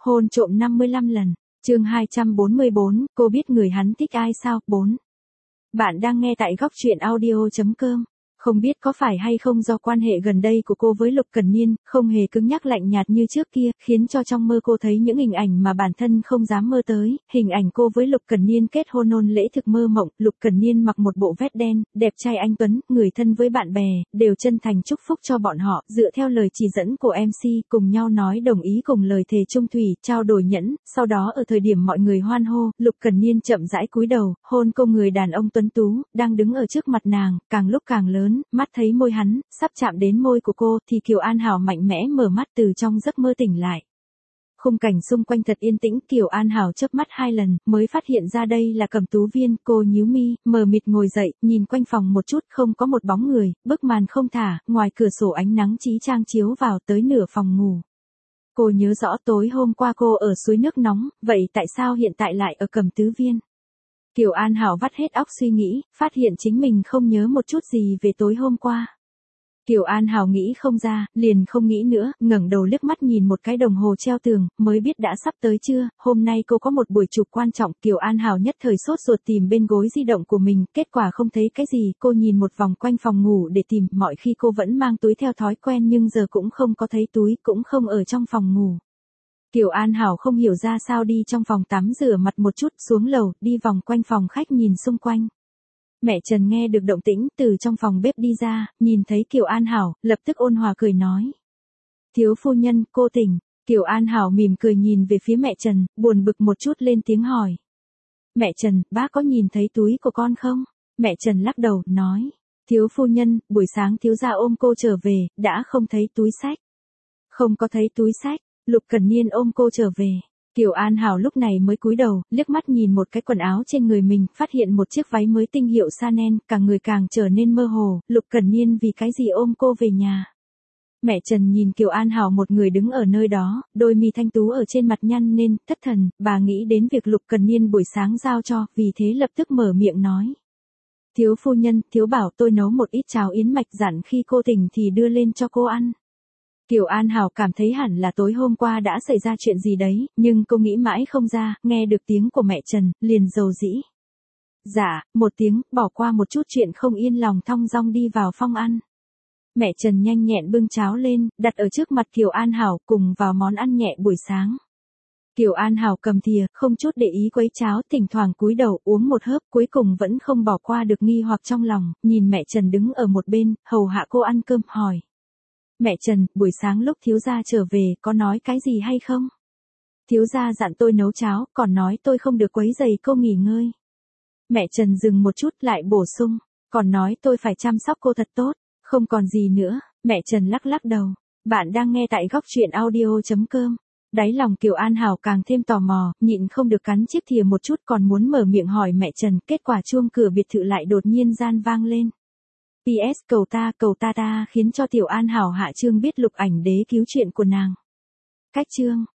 Hôn trộm 55 lần. Chương 244, cô biết người hắn thích ai sao? 4. Bạn đang nghe tại góc truyện audio.com. Không biết có phải hay không do quan hệ gần đây của cô với Lục Cẩn Niên, không hề cứng nhắc lạnh nhạt như trước kia, khiến cho trong mơ cô thấy những hình ảnh mà bản thân không dám mơ tới, hình ảnh cô với Lục Cẩn Niên kết hôn hôn lễ thực mơ mộng, Lục Cẩn Niên mặc một bộ vest đen, đẹp trai anh tuấn, người thân với bạn bè, đều chân thành chúc phúc cho bọn họ, dựa theo lời chỉ dẫn của MC, cùng nhau nói đồng ý cùng lời thề chung thủy, trao đổi nhẫn, sau đó ở thời điểm mọi người hoan hô, Lục Cẩn Niên chậm rãi cúi đầu, hôn cô người đàn ông tuấn tú, đang đứng ở trước mặt nàng, càng lúc càng lớn. Mắt thấy môi hắn, sắp chạm đến môi của cô, thì Kiều An Hảo mạnh mẽ mở mắt từ trong giấc mơ tỉnh lại. Khung cảnh xung quanh thật yên tĩnh, Kiều An Hảo chớp mắt 2 lần, mới phát hiện ra đây là Cẩm Tú Viên, cô nhíu mi, mờ mịt ngồi dậy, nhìn quanh phòng một chút, không có một bóng người, bức màn không thả, ngoài cửa sổ ánh nắng chí trang chiếu vào tới nửa phòng ngủ. Cô nhớ rõ tối hôm qua cô ở suối nước nóng, vậy tại sao hiện tại lại ở Cẩm Tú Viên? Kiều An Hảo vắt hết óc suy nghĩ, phát hiện chính mình không nhớ một chút gì về tối hôm qua. Kiều An Hảo nghĩ không ra, liền không nghĩ nữa, ngẩng đầu liếc mắt nhìn một cái đồng hồ treo tường, mới biết đã sắp tới trưa, hôm nay cô có một buổi chụp quan trọng, Kiều An Hảo nhất thời sốt ruột tìm bên gối di động của mình, kết quả không thấy cái gì, cô nhìn một vòng quanh phòng ngủ để tìm, mọi khi cô vẫn mang túi theo thói quen nhưng giờ cũng không có thấy túi, cũng không ở trong phòng ngủ. Kiều An Hảo không hiểu ra sao đi trong phòng tắm rửa mặt một chút, xuống lầu, đi vòng quanh phòng khách nhìn xung quanh. Mẹ Trần nghe được động tĩnh, từ trong phòng bếp đi ra, nhìn thấy Kiều An Hảo, lập tức ôn hòa cười nói. Thiếu phu nhân, cô tỉnh. Kiều An Hảo mỉm cười nhìn về phía mẹ Trần, buồn bực một chút lên tiếng hỏi. Mẹ Trần, bác có nhìn thấy túi của con không? Mẹ Trần lắc đầu, nói. Thiếu phu nhân, buổi sáng thiếu gia ôm cô trở về, đã không thấy túi xách. Không có thấy túi xách. Lục Cẩn Niên ôm cô trở về. Kiều An Hảo lúc này mới cúi đầu, liếc mắt nhìn một cái quần áo trên người mình, phát hiện một chiếc váy mới tinh hiệu Chanel, cả người càng trở nên mơ hồ, Lục Cẩn Niên vì cái gì ôm cô về nhà. Mẹ Trần nhìn Kiều An Hảo một người đứng ở nơi đó, đôi mi thanh tú ở trên mặt nhăn nên, thất thần, bà nghĩ đến việc Lục Cẩn Niên buổi sáng giao cho, vì thế lập tức mở miệng nói. Thiếu phu nhân, thiếu bảo tôi nấu một ít cháo yến mạch dặn khi cô tỉnh thì đưa lên cho cô ăn. Kiều An Hảo cảm thấy hẳn là tối hôm qua đã xảy ra chuyện gì đấy, nhưng cô nghĩ mãi không ra, nghe được tiếng của mẹ Trần, liền dầu dĩ. Dạ, một tiếng, bỏ qua một chút chuyện không yên lòng thong dong đi vào phòng ăn. Mẹ Trần nhanh nhẹn bưng cháo lên, đặt ở trước mặt Kiều An Hảo cùng vào món ăn nhẹ buổi sáng. Kiều An Hảo cầm thìa, không chút để ý quấy cháo, thỉnh thoảng cúi đầu uống một hớp, cuối cùng vẫn không bỏ qua được nghi hoặc trong lòng, nhìn mẹ Trần đứng ở một bên, hầu hạ cô ăn cơm, hỏi. Mẹ Trần, buổi sáng lúc thiếu gia trở về, có nói cái gì hay không? Thiếu gia dặn tôi nấu cháo, còn nói tôi không được quấy rầy cô nghỉ ngơi. Mẹ Trần dừng một chút lại bổ sung, còn nói tôi phải chăm sóc cô thật tốt, không còn gì nữa. Mẹ Trần lắc lắc đầu. Bạn đang nghe tại góc truyện audio.com. Đáy lòng Kiều An Hảo càng thêm tò mò, nhịn không được cắn chiếc thìa một chút, còn muốn mở miệng hỏi mẹ Trần, kết quả chuông cửa biệt thự lại đột nhiên gian vang lên. PS cầu ta khiến cho Tiểu An Hảo hạ chương biết Lục Ảnh Đế cứu chuyện của nàng. Cách chương